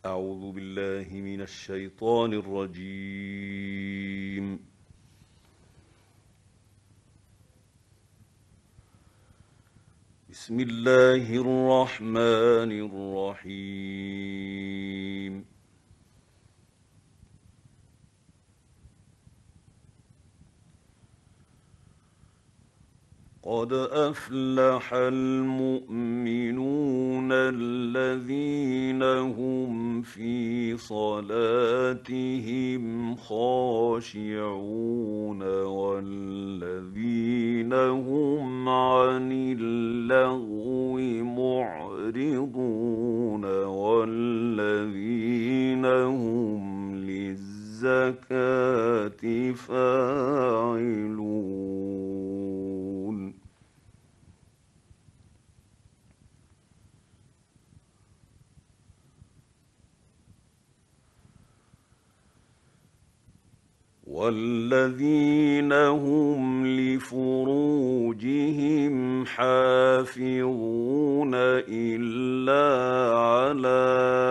أعوذ بالله من الشيطان الرجيم. بسم الله الرحمن الرحيم. قد أفلح المؤمنون الذين هم في صلاتهم خاشعون والذين هم عن اللغو معرضون والذين هم للزكاة فاعلون. والذين هم لفروجهم حافظون إلا على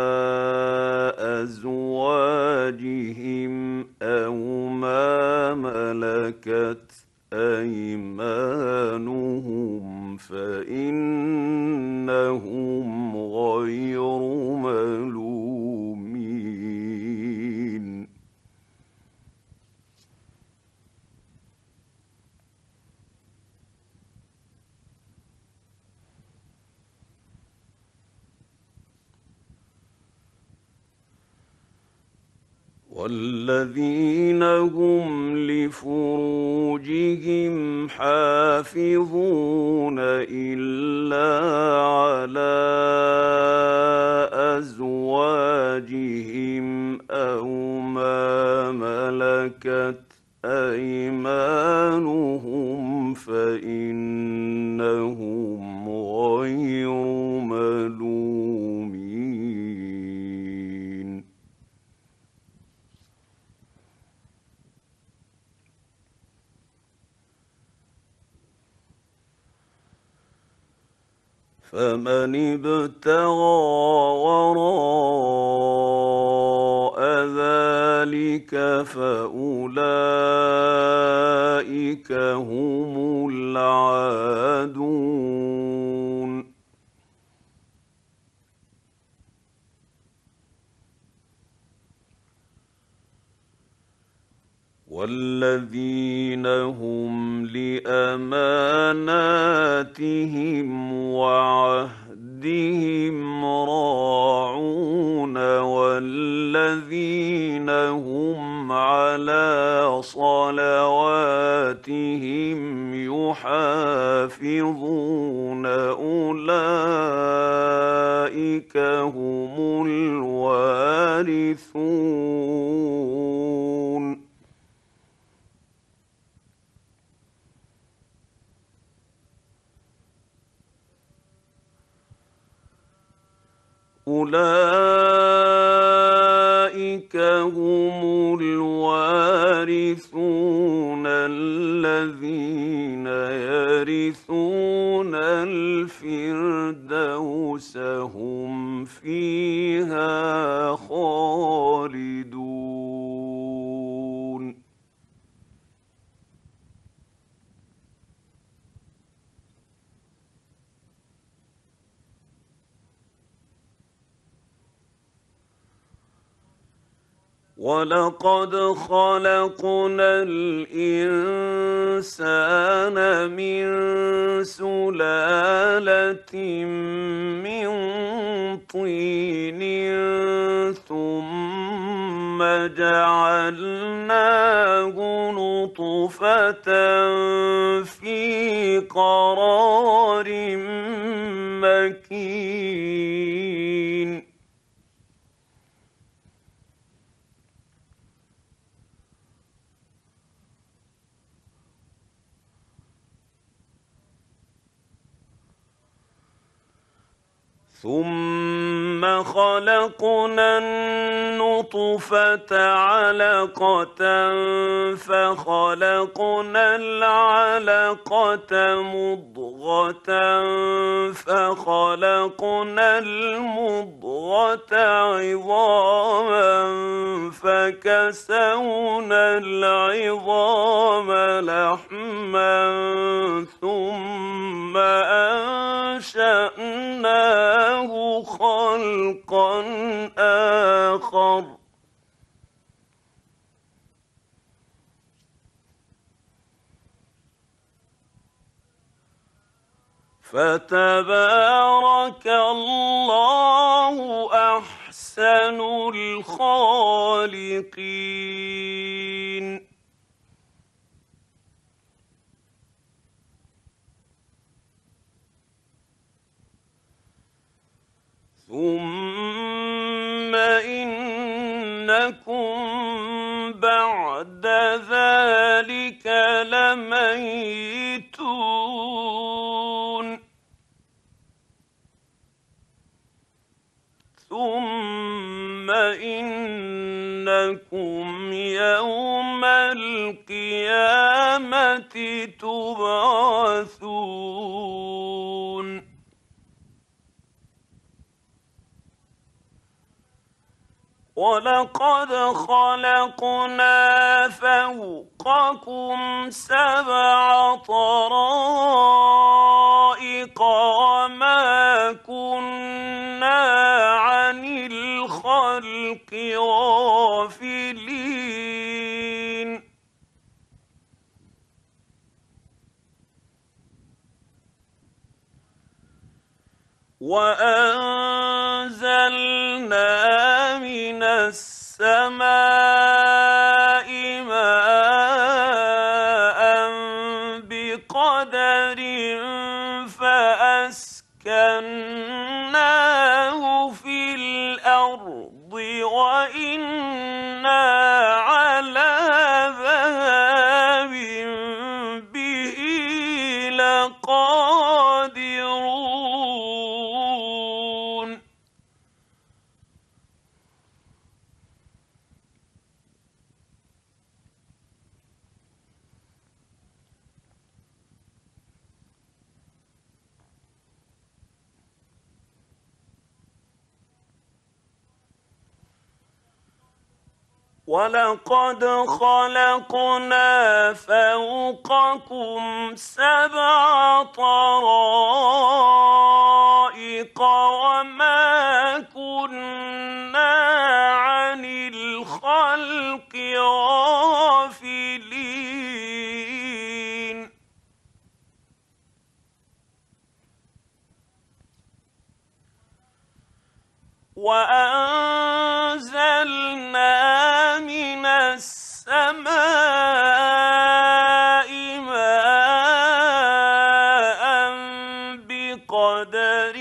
أزواجهم أو ما ملكت أيمانهم فإنهم غير ملومين. والذين هم لفروجهم حافظون إلا على أزواجهم أو ما ملكت أيمانهم فإنهم غير ملومين. فمن ابتغى وراء ذلك فأولئك هم العادون. والذين هم لأماناتهم وعهدهم راعون والذين هم على صلواتهم يحافظون أولئك هم الوارثون. أولئك هم الوارثون الذين يرثون الفردوس هم فيها خالدون. ولقد خلقنا الإنسان من سلالة من طين ثم جعلناه نطفة في قرار مكين. ثم خلقنا النطفة علقة فخلقنا العلقة مضغة فخلقنا المضغة عظاما فكسونا العظام لحما ثم أنشأناه خلقا آخر فتبارك الله أحسن الخالقين. ثم إنكم بعد ذلك لميتون ثم إنكم يوم القيامة تبعثون. ولقد خلقنا فوقكم 7 طرائق وما كنا عن الخلق غافلين. وأنزلنا من السماء ماء بقدر فأسكناه في الأرض وإنا على ذهاب به لقادرون. ولقد خلقنا فوقكم 7 طرائق وما كنا عن الخلق غافلين. وأنزلنا من السماء ماء بقدر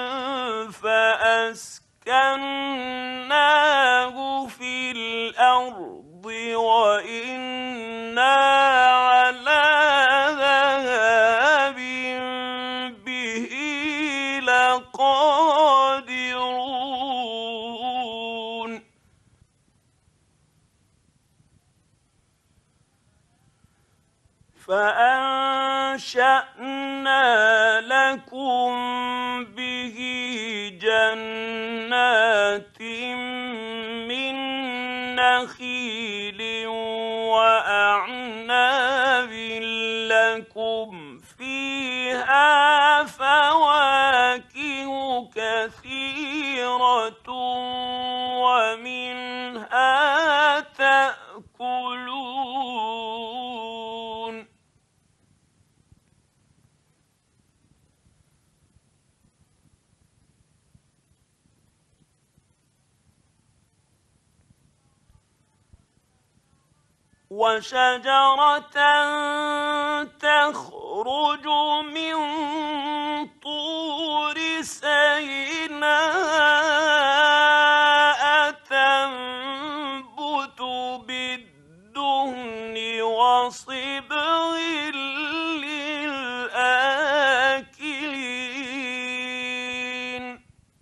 فأسكناه في الأرض وإنا على ذهاب به لقادرون. فأنشأنا لكم به جنات من نخيل وأعناب لكم فيها فواكه كثيرة ومنها تأكلون. وشجرة تخرج من طور سيناء تنبت بالدهن وصبغ للآكلين.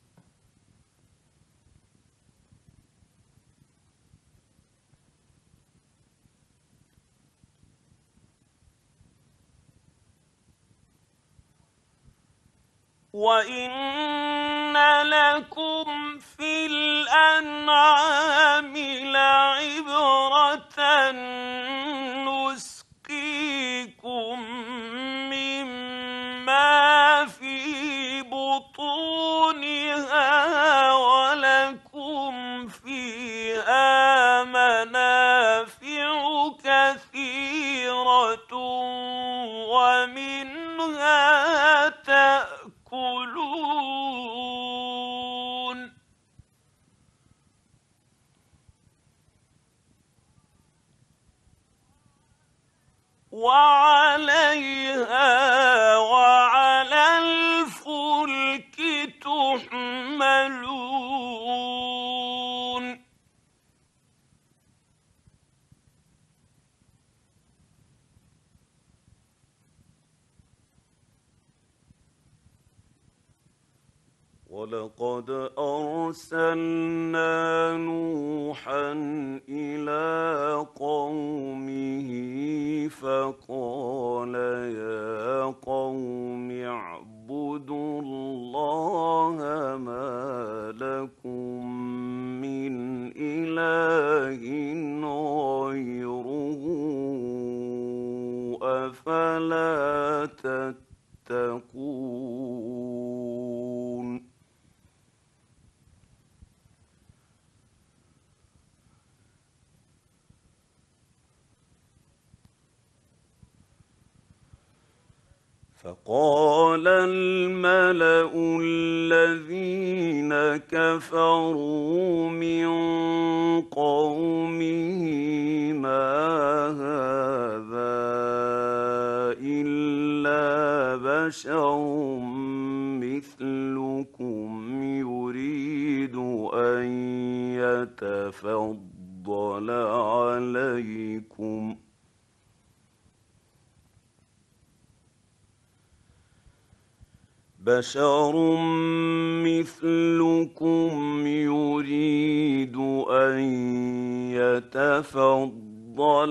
وإن لكم في الأنعام لعبرة نسقيكم مما في بطونها ولكم فيها منافع كثيرة ومنها تأكلون وعليها وعلى الفلك تحملون ولقد أرسلنا نوحا إلى قومه فقال يا قوم اعبدوا الله ما لكم من إله غيره أفلا تتقون فقال الملأ الذين كفروا من قومه ما هذا إلا بشر مثلكم يريد أن يتفضل عليكم بشر مثلكم يريد أن يتفضل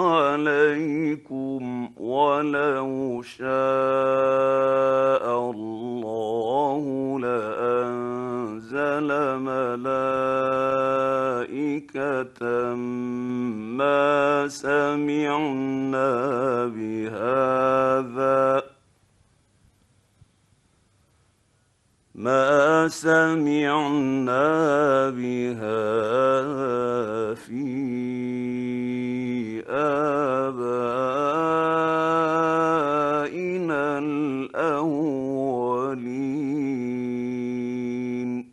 عليكم ولو شاء الله لأنزل ملائكة ما سمعنا بهذا في آبائنا الأولين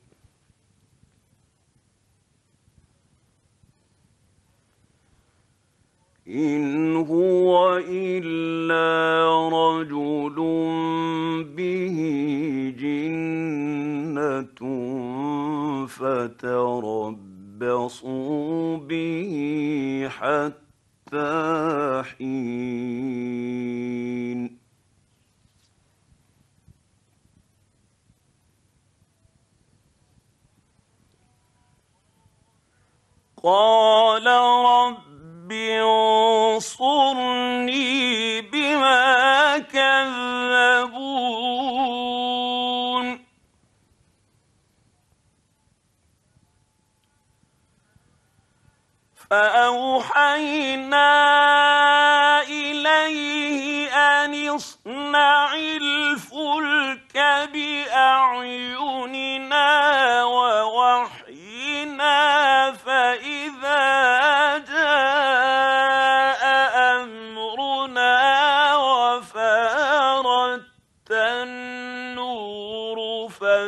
إن هو إلا رجل به جنة فتربصوا به حتى حين قال رب انصرني بما كذبون فأوحينا إليه أن اصنع الفلك بأعيننا ووحينا فإذا جاء أمرنا وفارت النور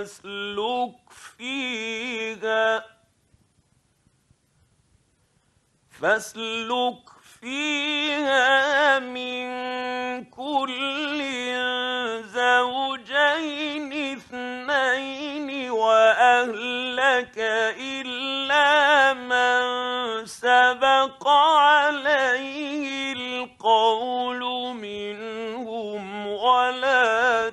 فاسلك فيها من كل زوجين اثنين وأهلك إلا من سبق عليه القول منهم ولا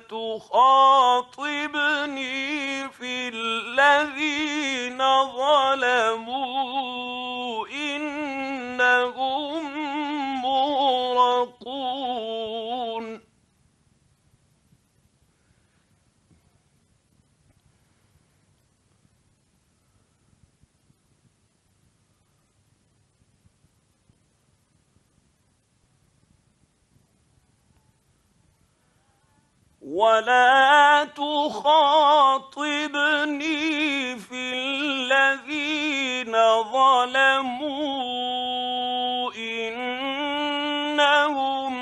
تخاطبني في الذين ظلموا إنهم مغرقون ولا تخاطبني في الذين ظلموا إنهم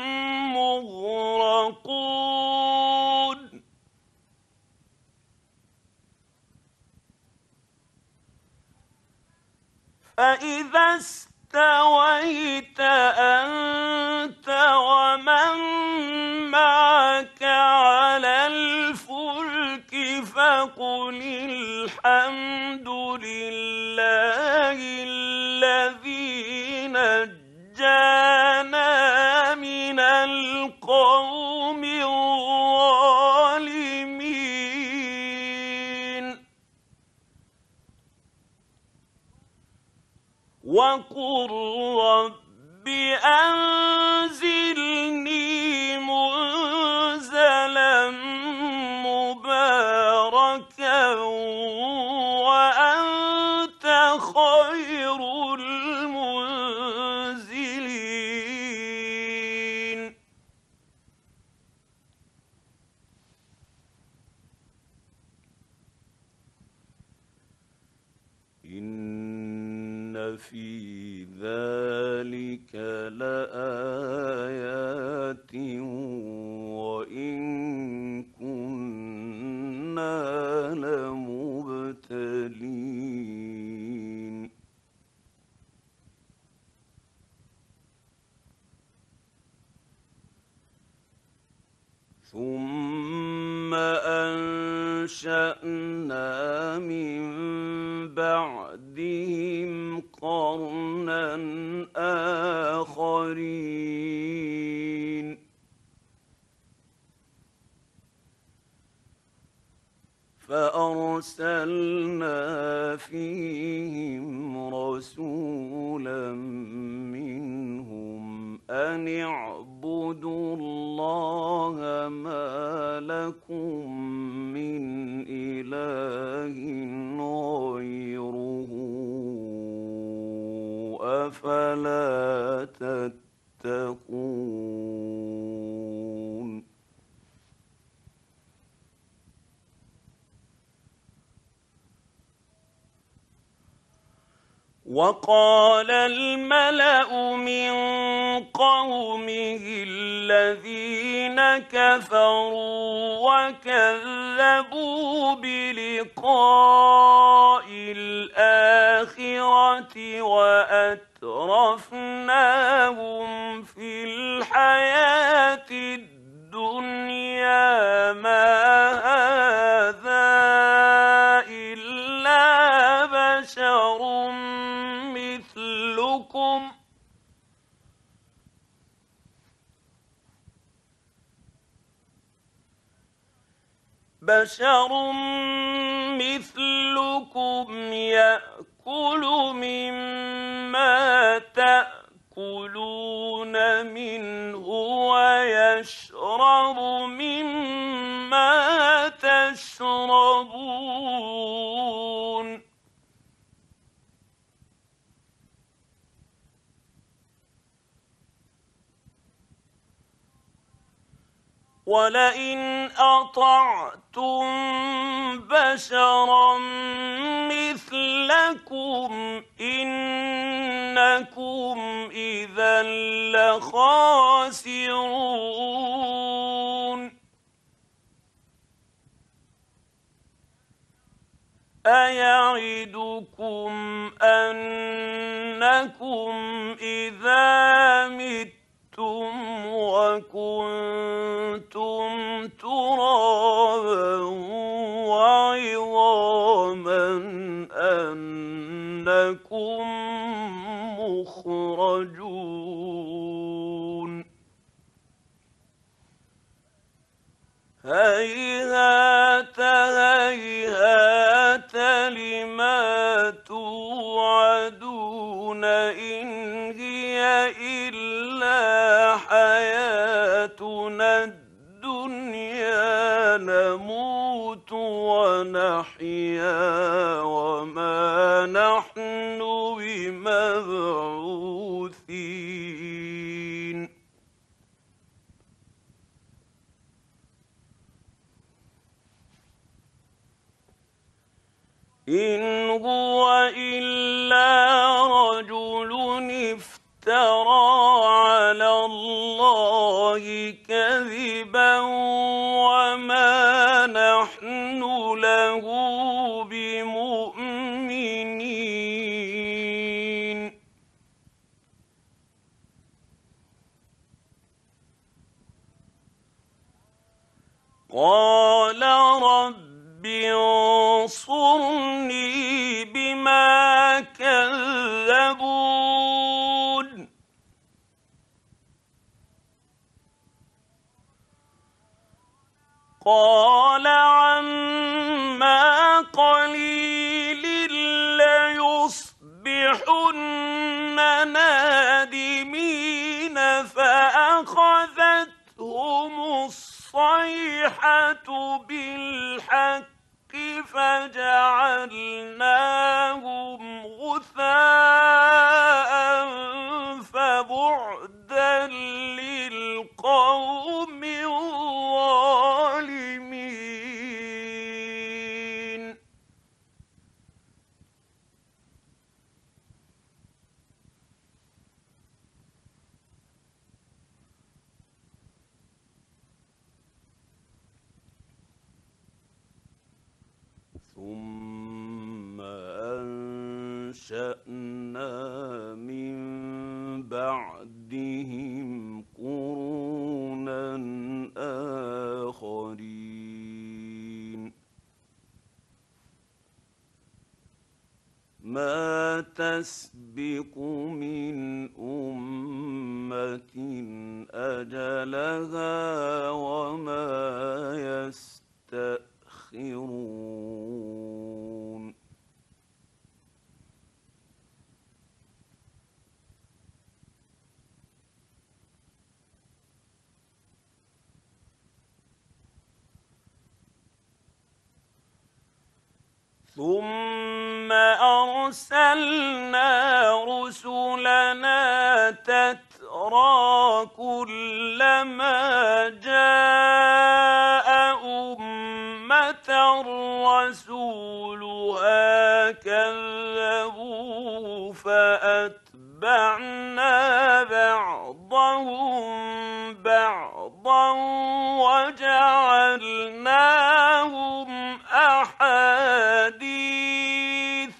مغرقون فإذا استويت أنت ومن معك على الفلك فقل الحمد لله الذي نجانا من القوم الظالمين وقل رب أنزلني منزلا مباركا وأنت خير المنزلين إن في ذلك لآيات وإن كنا لمبتلين ثم أنشأنا من بعدهم قرنا آخرين فأرسلنا فيهم رسولا منهم أن اعبدوا الله ما لكم من إله غيره أفلا تتقون وقال الملأ من قومه الذين كفروا وكذبوا بلقاء الآخرة وأترفناهم في الحياة الدنيا ما هذا إلا بشر مثلكم يأكل مما تأكلون منه ويشرب مما تشربون ولئن أطعتم بشرا مثلكم إنكم إذا لخاسرون أيعدكم أنكم إذا متم وكنتم ترابا وعظاما أنكم مخرجون هيهات هيهات لما توعدون إن هي إلا حياتنا الدنيا نموت ونحيا وما نحن بمبعوثين إن هو إلا رجل افترى على الله كذبا وما نحن له بمؤمنين. قال رب انصرني بما كذبون. قال عما قليل ليصبحن نادمين فأخذتهم الصيحة بالحق فجعلناهم غثاء فبعدا للقوم الظالمين. ثم أنشأنا من بعدهم قرونا آخرين ما تسبق من أمة أجلها وما يستأخرون. ثم أرسلنا رسلنا تترى كلما جاء أمة رسولها كذبوا فأتبعنا بعضهم بعضا وجعلناهم أحاديث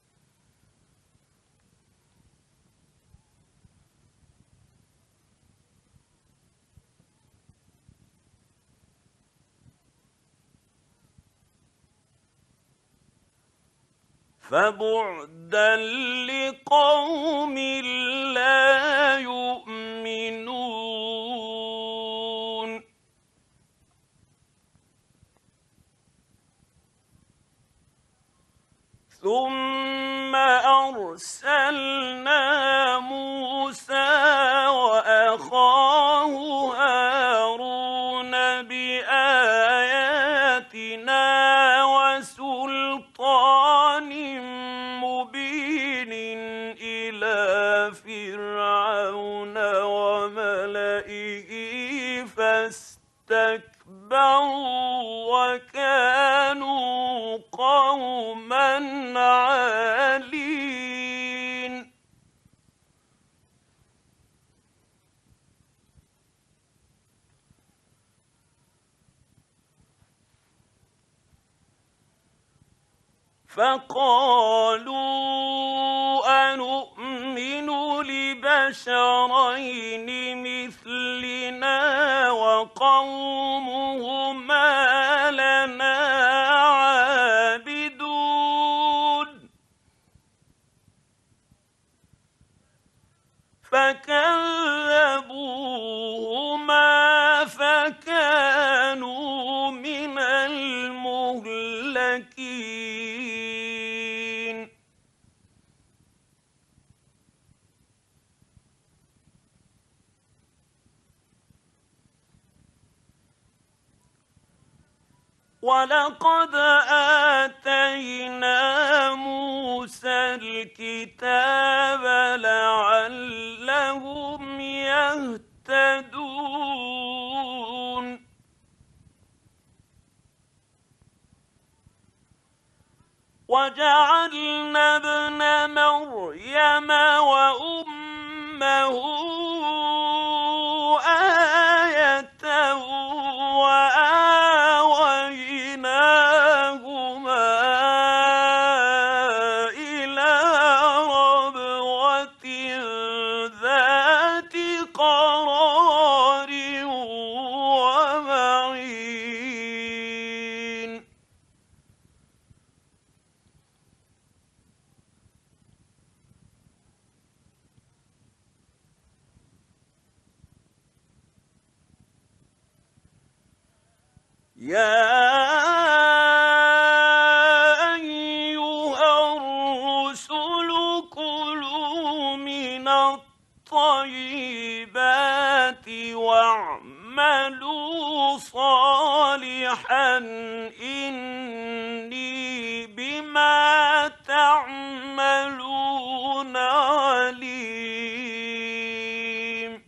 فبعدا لقوم لا يؤمنون. ثم أرسلنا موسى وأخاه هارون بآياتنا وسلطان مبين إلى فرعون وملئه فاستكبروا وكانوا قوما عالين. فقالوا أنؤمن لبشرين مثلنا وقومهما لنا عابدون. فكذبوهما فكانوا من المهلكين. ولقد آتينا موسى الكتاب لعلهم يهتدون. وجعلنا ابن مريم وأمه آية وآويناهما إلى ربوة ذات قرار ومعين. يا أيها الرسل كلوا من الطيبات واعملوا صالحا إني بما تعملون عليم.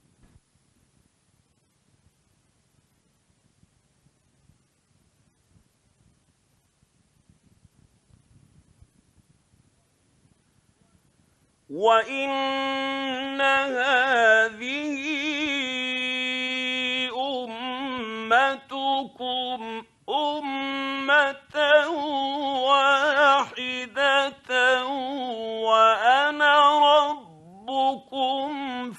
وإن هذه أمتكم أمة واحدة وأنا ربكم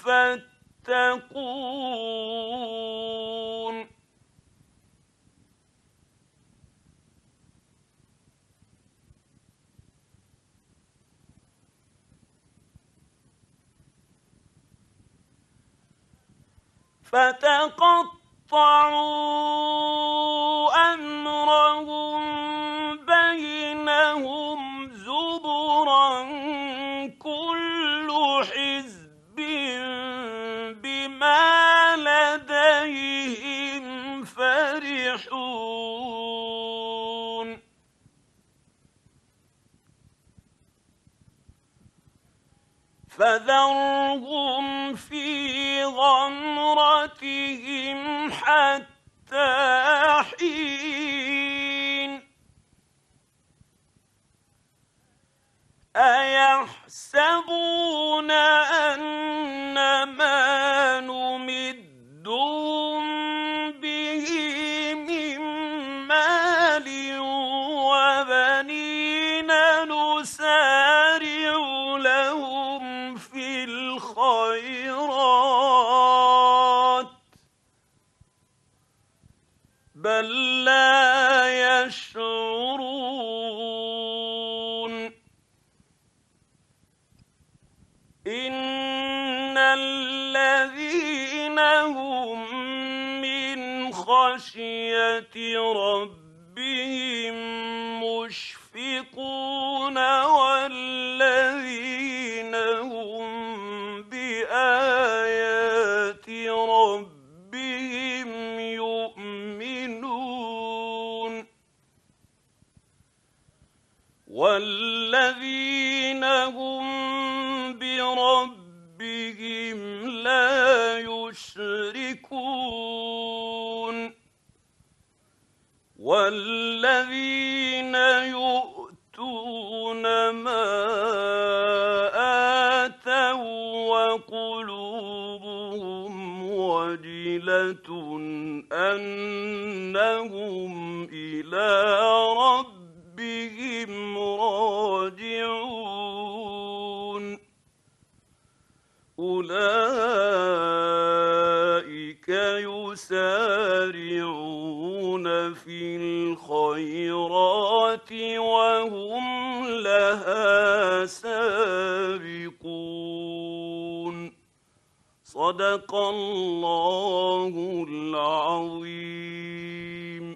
فاتقون. فتقطعوا أمرهم بينهم زبرا كل حزب بما لديهم فرحون. فذرهم في غمرتهم حتى حين. أيحسبون أن ما نمدهم به من مال وبنين نسارع لهم في الخيرات بل لا يشعرون. إن الذين هم من خشية ربهم مشفقون والذين هم بآيات ربهم يؤمنون. والذين هم بربهم لا يشركون. والذين يؤتون ما آتوا وقلوبهم وجلة أنهم إلى ربهم راجعون. أولئك يسارعون في الخيرات وهم لها سابقون. صدق الله العظيم.